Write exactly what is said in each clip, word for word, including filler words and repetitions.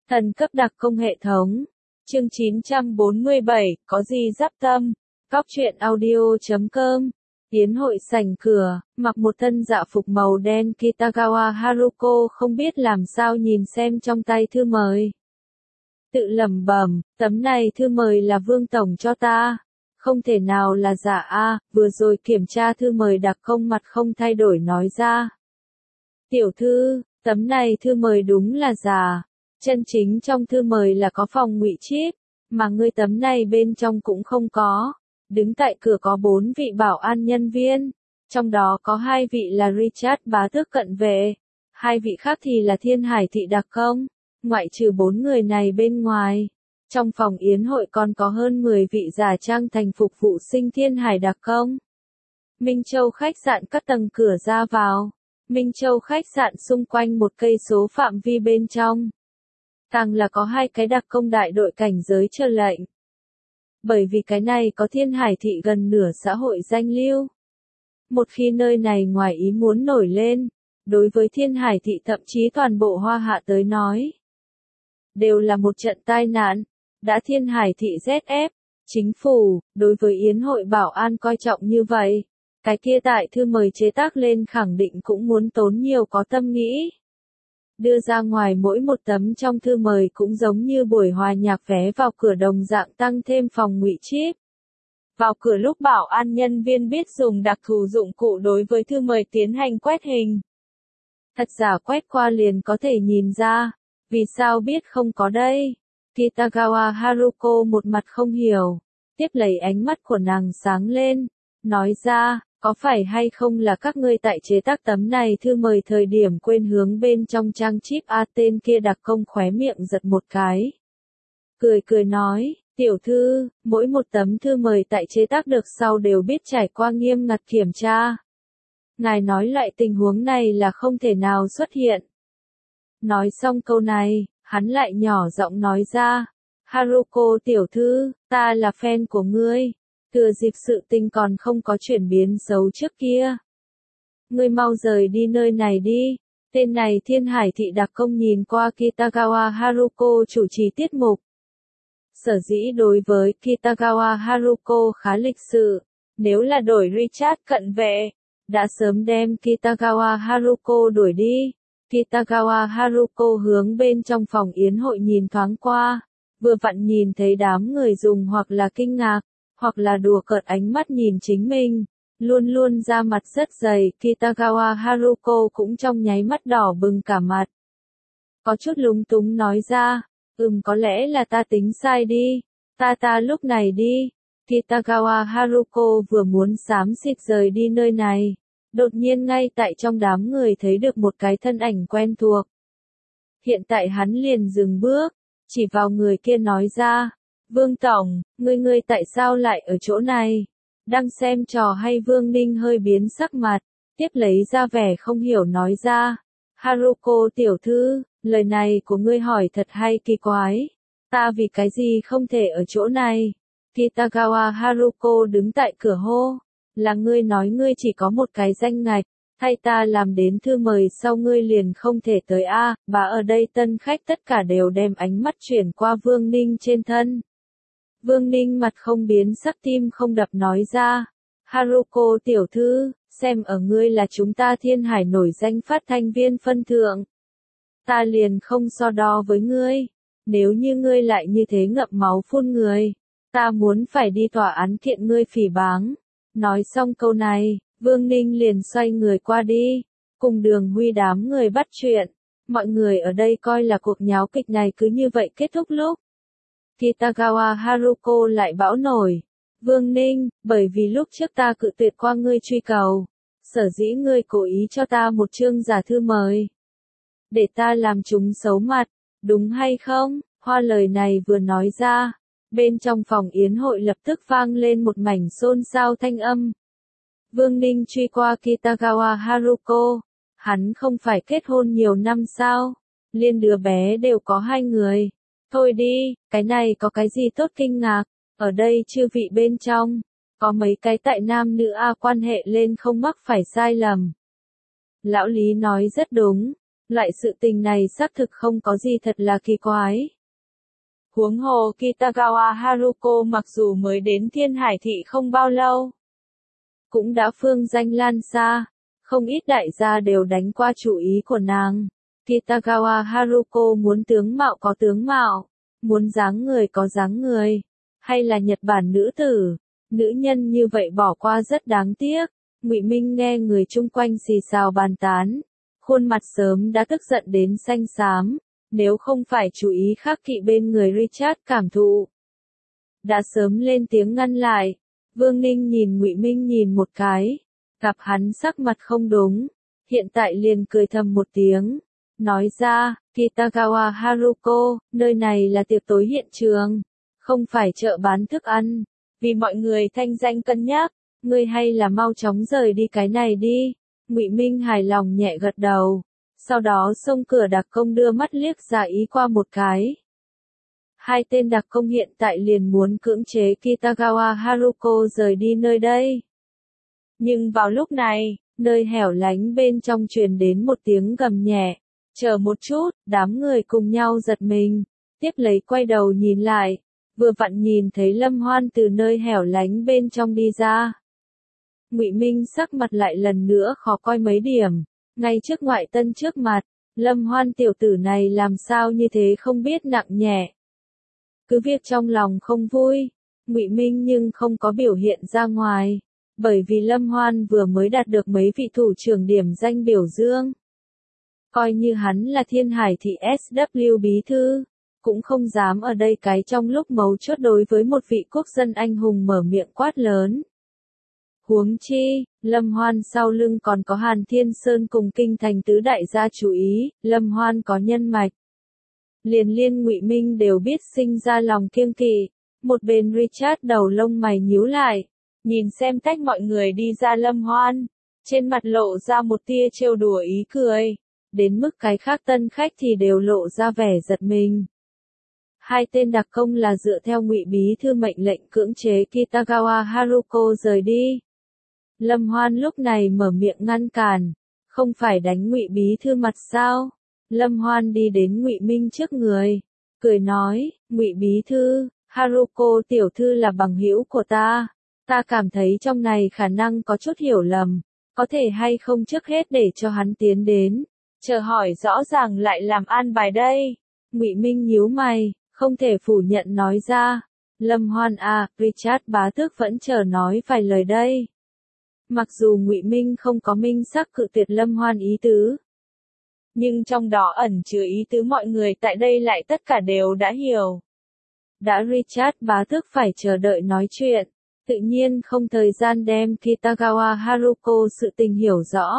Thần cấp đặc công hệ thống. Chương chín trăm bốn mươi bảy, có gì giáp tâm. Cóc truyện audio chấm com. Tiến hội sảnh cửa, mặc một thân dạ phục màu đen Kitagawa Haruko không biết làm sao nhìn xem trong tay thư mời. Tự lẩm bẩm, tấm này thư mời là Vương Tổng cho ta. Không thể nào là giả a, vừa rồi kiểm tra thư mời đặc công mặt không thay đổi nói ra. Tiểu thư, tấm này thư mời đúng là giả. Chân chính trong thư mời là có phòng ngụy chip, mà ngươi tấm này bên trong cũng không có. Đứng tại cửa có bốn vị bảo an nhân viên, trong đó có hai vị là Richard bá tước cận vệ, hai vị khác thì là Thiên Hải thị đặc công. Ngoại trừ bốn người này bên ngoài, trong phòng yến hội còn có hơn mười vị giả trang thành phục vụ sinh Thiên Hải đặc công. Minh Châu khách sạn các tầng cửa ra vào. Minh Châu khách sạn xung quanh một cây số phạm vi bên trong. Càng là có hai cái đặc công đại đội cảnh giới chờ lệnh. Bởi vì cái này có Thiên Hải thị gần nửa xã hội danh lưu. Một khi nơi này ngoài ý muốn nổi lên, đối với Thiên Hải thị thậm chí toàn bộ Hoa Hạ tới nói, đều là một trận tai nạn. Đã Thiên Hải thị dét ép, chính phủ, đối với yến hội bảo an coi trọng như vậy, cái kia tại thư mời chế tác lên khẳng định cũng muốn tốn nhiều có tâm nghĩ. Đưa ra ngoài mỗi một tấm trong thư mời cũng giống như buổi hòa nhạc vé vào cửa đồng dạng tăng thêm phòng ngụy chip. Vào cửa lúc bảo an nhân viên biết dùng đặc thù dụng cụ đối với thư mời tiến hành quét hình. Thật giả quét qua liền có thể nhìn ra, vì sao biết không có đây. Kitagawa Haruko một mặt không hiểu, tiếp lấy ánh mắt của nàng sáng lên, nói ra, có phải hay không là các ngươi tại chế tác tấm này thư mời thời điểm quên hướng bên trong trang chip a tên kia đặc công khóe miệng giật một cái. Cười cười nói, tiểu thư, mỗi một tấm thư mời tại chế tác được sau đều biết trải qua nghiêm ngặt kiểm tra. Ngài nói loại tình huống này là không thể nào xuất hiện. Nói xong câu này, hắn lại nhỏ giọng nói ra, Haruko tiểu thư, ta là fan của ngươi. Thừa dịp sự tình còn không có chuyển biến xấu trước kia. Ngươi mau rời đi nơi này đi. Tên này Thiên Hải thị đặc công nhìn qua Kitagawa Haruko chủ trì tiết mục. Sở dĩ đối với Kitagawa Haruko khá lịch sự, nếu là đổi Richard cận vệ, đã sớm đem Kitagawa Haruko đuổi đi. Kitagawa Haruko hướng bên trong phòng yến hội nhìn thoáng qua, vừa vặn nhìn thấy đám người dùng hoặc là kinh ngạc, hoặc là đùa cợt ánh mắt nhìn chính mình, luôn luôn da mặt rất dày, Kitagawa Haruko cũng trong nháy mắt đỏ bừng cả mặt. Có chút lúng túng nói ra, ừm có lẽ là ta tính sai đi, ta ta lúc này đi. Kitagawa Haruko vừa muốn xám xịt rời đi nơi này, đột nhiên ngay tại trong đám người thấy được một cái thân ảnh quen thuộc. Hiện tại hắn liền dừng bước, chỉ vào người kia nói ra, Vương Tổng, ngươi ngươi tại sao lại ở chỗ này? Đang xem trò hay Vương Ninh hơi biến sắc mặt, tiếp lấy ra vẻ không hiểu nói ra. Haruko tiểu thư, lời này của ngươi hỏi thật hay kỳ quái. Ta vì cái gì không thể ở chỗ này? Kitagawa Haruko đứng tại cửa hô. Là ngươi nói ngươi chỉ có một cái danh ngạch, thay ta làm đến thư mời sau ngươi liền không thể tới a. Bà ở đây tân khách tất cả đều đem ánh mắt chuyển qua Vương Ninh trên thân. Vương Ninh mặt không biến sắc tim không đập nói ra, Haruko tiểu thư, xem ở ngươi là chúng ta Thiên Hải nổi danh phát thanh viên phân thượng. Ta liền không so đo với ngươi, nếu như ngươi lại như thế ngậm máu phun người, ta muốn phải đi tòa án kiện ngươi phỉ báng. Nói xong câu này, Vương Ninh liền xoay người qua đi, cùng Đường Huy đám người bắt chuyện. Mọi người ở đây coi là cuộc nháo kịch này cứ như vậy kết thúc lúc. Kitagawa Haruko lại bão nổi. Vương Ninh, bởi vì lúc trước ta cự tuyệt qua ngươi truy cầu. Sở dĩ ngươi cố ý cho ta một chương giả thư mời. Để ta làm chúng xấu mặt, đúng hay không? Hoa lời này vừa nói ra. Bên trong phòng yến hội lập tức vang lên một mảnh xôn xao thanh âm. Vương Ninh truy qua Kitagawa Haruko. Hắn không phải kết hôn nhiều năm sao? Liên đứa bé đều có hai người. Thôi đi, cái này có cái gì tốt kinh ngạc, ở đây chư vị bên trong, có mấy cái tại nam nữ A quan hệ lên không mắc phải sai lầm. Lão Lý nói rất đúng, Loại sự tình này xác thực không có gì thật là kỳ quái. Huống hồ Kitagawa Haruko mặc dù mới đến Thiên Hải Thị không bao lâu, cũng đã phương danh lan xa, không ít đại gia đều đánh qua chủ ý của nàng. Kitagawa Haruko muốn tướng mạo có tướng mạo, muốn dáng người có dáng người, hay là Nhật Bản nữ tử, nữ nhân như vậy bỏ qua rất đáng tiếc. Ngụy Minh nghe người chung quanh xì xào bàn tán, khuôn mặt sớm đã tức giận đến xanh xám, nếu không phải chú ý khắc kỵ bên người Richard cảm thụ, đã sớm lên tiếng ngăn lại. Vương Ninh nhìn Ngụy Minh nhìn một cái, gặp hắn sắc mặt không đúng, hiện tại liền cười thầm một tiếng, nói ra, Kitagawa Haruko, nơi này là tiệc tối hiện trường, không phải chợ bán thức ăn, vì mọi người thanh danh cân nhắc, ngươi hay là mau chóng rời đi cái này đi. Ngụy Minh hài lòng nhẹ gật đầu, sau đó xông cửa đặc công đưa mắt liếc ra ý qua một cái. Hai tên đặc công hiện tại liền muốn cưỡng chế Kitagawa Haruko rời đi nơi đây. Nhưng vào lúc này, nơi hẻo lánh bên trong truyền đến một tiếng gầm nhẹ. Chờ một chút, đám người cùng nhau giật mình, tiếp lấy quay đầu nhìn lại, vừa vặn nhìn thấy Lâm Hoan từ nơi hẻo lánh bên trong đi ra. Ngụy Minh sắc mặt lại lần nữa khó coi mấy điểm, ngay trước ngoại tân trước mặt, Lâm Hoan tiểu tử này làm sao như thế không biết nặng nhẹ. Cứ việc trong lòng không vui, Ngụy Minh nhưng không có biểu hiện ra ngoài, bởi vì Lâm Hoan vừa mới đạt được mấy vị thủ trưởng điểm danh biểu dương. Coi như hắn là Thiên Hải Thị ét vê bí thư, cũng không dám ở đây cái trong lúc mấu chốt đối với một vị quốc dân anh hùng mở miệng quát lớn. Huống chi, Lâm Hoan sau lưng còn có Hàn Thiên Sơn cùng kinh thành tứ đại gia chú ý, Lâm Hoan có nhân mạch. Liền liên Ngụy Minh đều biết sinh ra lòng kiêng kỵ, một bên Richard đầu lông mày nhíu lại, nhìn xem cách mọi người đi ra Lâm Hoan, trên mặt lộ ra một tia trêu đùa ý cười, đến mức cái khác tân khách thì đều lộ ra vẻ giật mình. Hai tên đặc công là dựa theo Ngụy bí thư mệnh lệnh cưỡng chế Kitagawa Haruko rời đi. Lâm Hoan lúc này mở miệng ngăn cản, không phải đánh Ngụy bí thư mặt sao? Lâm Hoan đi đến Ngụy Minh trước người, cười nói, Ngụy bí thư, Haruko tiểu thư là bằng hữu của ta, ta cảm thấy trong này khả năng có chút hiểu lầm, có thể hay không trước hết để cho hắn tiến đến, chờ hỏi rõ ràng lại làm an bài đây. Ngụy Minh nhíu mày, không thể phủ nhận nói ra, Lâm Hoan à, Richard bá tước vẫn chờ nói vài lời đây. Mặc dù Ngụy Minh không có minh xác cự tuyệt Lâm Hoan ý tứ, nhưng trong đó ẩn chứa ý tứ mọi người tại đây lại tất cả đều đã hiểu. Đã Richard bá tước phải chờ đợi nói chuyện, tự nhiên không thời gian đem Kitagawa Haruko sự tình hiểu rõ.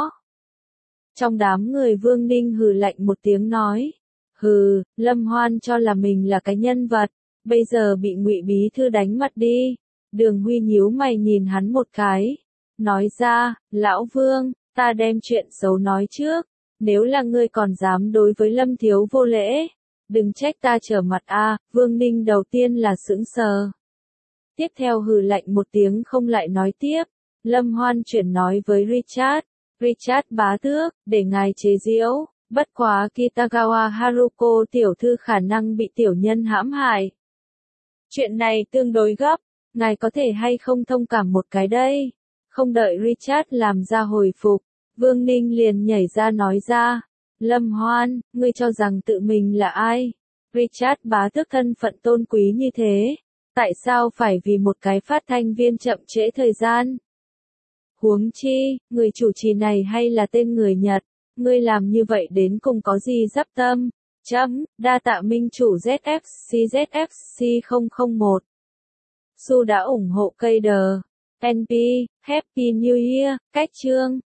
Trong đám người Vương Ninh hừ lạnh một tiếng nói, hừ, Lâm Hoan cho là mình là cái nhân vật, bây giờ bị Ngụy bí thư đánh mặt đi. Đường Huy nhíu mày nhìn hắn một cái, nói ra, lão Vương, ta đem chuyện xấu nói trước, nếu là ngươi còn dám đối với Lâm thiếu vô lễ, đừng trách ta trở mặt a. Vương Ninh đầu tiên là sững sờ, tiếp theo hừ lạnh một tiếng không lại nói tiếp. Lâm Hoan chuyển nói với Richard, Richard bá tước, để ngài chế giễu, bất quá Kitagawa Haruko tiểu thư khả năng bị tiểu nhân hãm hại. Chuyện này tương đối gấp, ngài có thể hay không thông cảm một cái đây? Không đợi Richard làm ra hồi phục, Vương Ninh liền nhảy ra nói ra, Lâm Hoan, ngươi cho rằng tự mình là ai? Richard bá tước thân phận tôn quý như thế, tại sao phải vì một cái phát thanh viên chậm trễ thời gian? Huống chi, người chủ trì này hay là tên người Nhật, ngươi làm như vậy đến cùng có gì dắp tâm? Chấm, đa tạ minh chủ Z F C Z F C không không một. Su đã ủng hộ cây đờ. en pê, Happy New Year, cách chương.